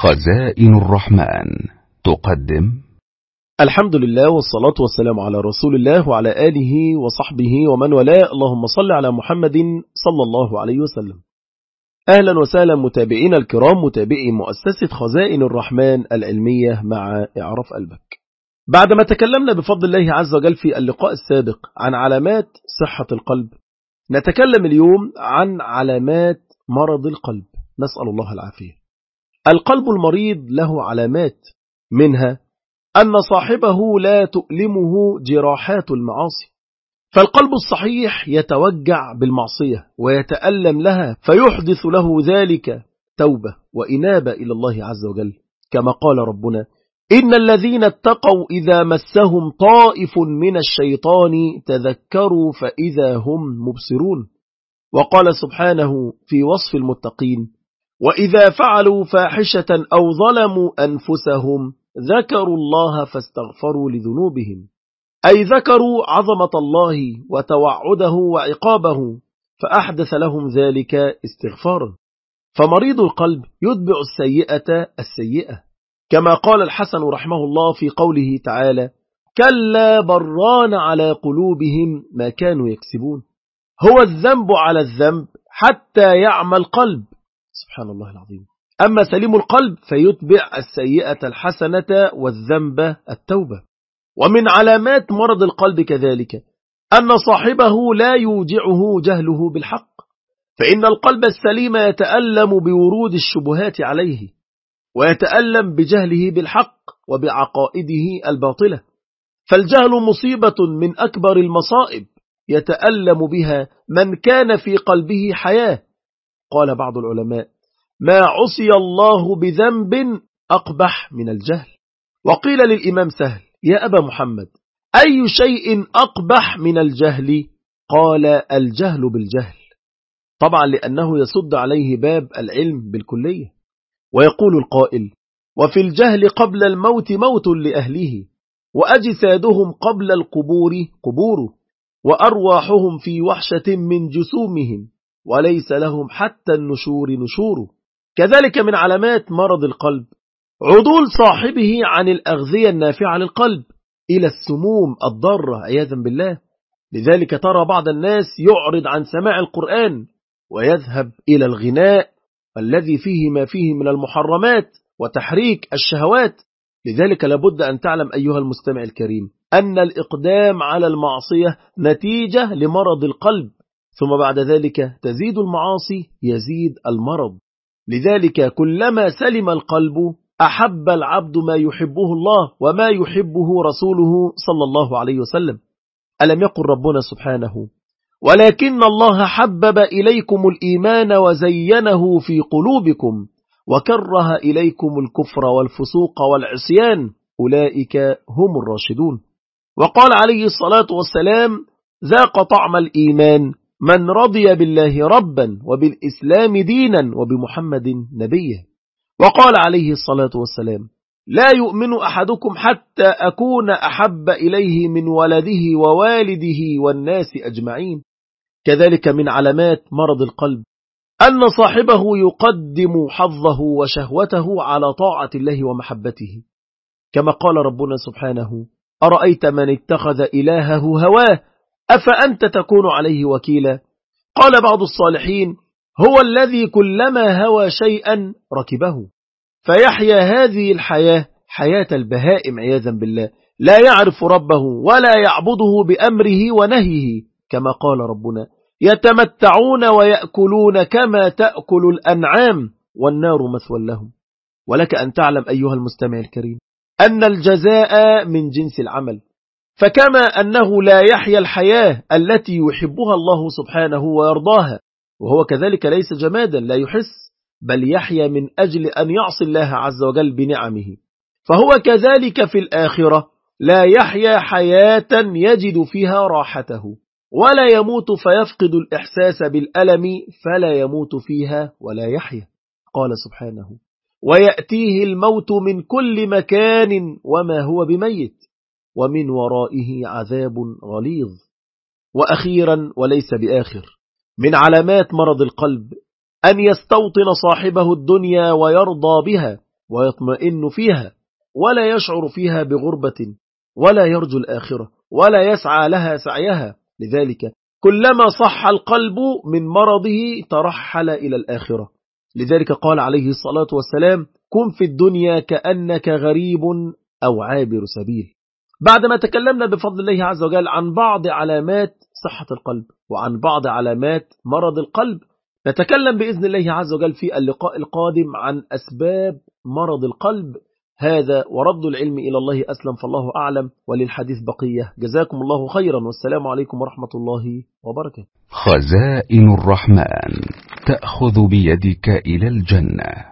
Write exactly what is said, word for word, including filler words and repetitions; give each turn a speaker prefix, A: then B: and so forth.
A: خزائن الرحمن تقدم.
B: الحمد لله والصلاة والسلام على رسول الله وعلى آله وصحبه ومن والاه. اللهم صل على محمد صلى الله عليه وسلم. أهلا وسهلا متابعين الكرام، متابعي مؤسسة خزائن الرحمن العلمية مع إعراف قلبك. بعدما تكلمنا بفضل الله عز وجل في اللقاء السابق عن علامات صحة القلب، نتكلم اليوم عن علامات مرض القلب، نسأل الله العافية. القلب المريض له علامات، منها أن صاحبه لا تؤلمه جراحات المعاصي، فالقلب الصحيح يتوجع بالمعصية ويتألم لها، فيحدث له ذلك توبة وإنابة إلى الله عز وجل، كما قال ربنا: إن الذين اتقوا إذا مسهم طائف من الشيطان تذكروا فإذا هم مبصرون. وقال سبحانه في وصف المتقين: وإذا فعلوا فاحشة أو ظلموا أنفسهم ذكروا الله فاستغفروا لذنوبهم، أي ذكروا عظمة الله وتوعده وعقابه فأحدث لهم ذلك استغفارا. فمريض القلب يتبع السيئة السيئة، كما قال الحسن رحمه الله في قوله تعالى: كلا بران على قلوبهم ما كانوا يكسبون. هو الذنب على الذنب حتى يعمى القلب، سبحان الله العظيم. أما سليم القلب فيتبع السيئة الحسنة والذنب التوبة. ومن علامات مرض القلب كذلك أن صاحبه لا يوجعه جهله بالحق، فإن القلب السليم يتألم بورود الشبهات عليه، ويتألم بجهله بالحق وبعقائده الباطلة، فالجهل مصيبة من أكبر المصائب يتألم بها من كان في قلبه حياة. قال بعض العلماء: ما عصي الله بذنب أقبح من الجهل. وقيل للإمام سهل: يا أبا محمد، أي شيء أقبح من الجهل؟ قال: الجهل بالجهل، طبعا لأنه يصد عليه باب العلم بالكلية. ويقول القائل: وفي الجهل قبل الموت موت لأهله، وأجسادهم قبل القبور قبور، وأرواحهم في وحشة من جسومهم، وليس لهم حتى النشور نشور. كذلك من علامات مرض القلب عدول صاحبه عن الأغذية النافعة للقلب إلى السموم الضارة عياذا بالله. لذلك ترى بعض الناس يعرض عن سماع القرآن ويذهب إلى الغناء الذي فيه ما فيه من المحرمات وتحريك الشهوات. لذلك لابد أن تعلم أيها المستمع الكريم أن الإقدام على المعصية نتيجة لمرض القلب، ثم بعد ذلك تزيد المعاصي يزيد المرض. لذلك كلما سلم القلب أحب العبد ما يحبه الله وما يحبه رسوله صلى الله عليه وسلم. ألم يقل ربنا سبحانه: ولكن الله حبب إليكم الإيمان وزينه في قلوبكم وكره إليكم الكفر والفسوق والعصيان أولئك هم الراشدون. وقال عليه الصلاة والسلام: ذاق طعم الإيمان من رضي بالله ربا وبالإسلام دينا وبمحمد نبيا. وقال عليه الصلاة والسلام: لا يؤمن أحدكم حتى أكون أحب إليه من ولده ووالده والناس أجمعين. كذلك من علامات مرض القلب أن صاحبه يقدم حظه وشهوته على طاعة الله ومحبته، كما قال ربنا سبحانه: أرأيت من اتخذ إلهه هواه أفأنت تكون عليه وكيلا. قال بعض الصالحين: هو الذي كلما هوى شيئا ركبه، فيحيا هذه الحياة حياة البهائم عياذا بالله، لا يعرف ربه ولا يعبده بأمره ونهيه، كما قال ربنا: يتمتعون ويأكلون كما تأكل الأنعام والنار مثوى لهم. ولك أن تعلم أيها المستمع الكريم أن الجزاء من جنس العمل، فكما أنه لا يحيا الحياة التي يحبها الله سبحانه ويرضاها، وهو كذلك ليس جمادا لا يحس، بل يحيا من أجل أن يعصي الله عز وجل بنعمه، فهو كذلك في الآخرة لا يحيا حياة يجد فيها راحته، ولا يموت فيفقد الإحساس بالألم فلا يموت فيها ولا يحيا. قال سبحانه: ويأتيه الموت من كل مكان وما هو بميت ومن ورائه عذاب غليظ. وأخيرا وليس بآخر، من علامات مرض القلب أن يستوطن صاحبه الدنيا ويرضى بها ويطمئن فيها ولا يشعر فيها بغربة ولا يرجو الآخرة ولا يسعى لها سعيها. لذلك كلما صح القلب من مرضه ترحل إلى الآخرة. لذلك قال عليه الصلاة والسلام: كن في الدنيا كأنك غريب أو عابر سبيل. بعدما تكلمنا بفضل الله عز وجل عن بعض علامات صحة القلب وعن بعض علامات مرض القلب، نتكلم بإذن الله عز وجل في اللقاء القادم عن أسباب مرض القلب. هذا ورد العلم إلى الله أسلم، فالله أعلم، وللحديث بقية. جزاكم الله خيرا، والسلام عليكم ورحمة الله وبركاته.
A: خزائن الرحمن تأخذ بيدك إلى الجنة.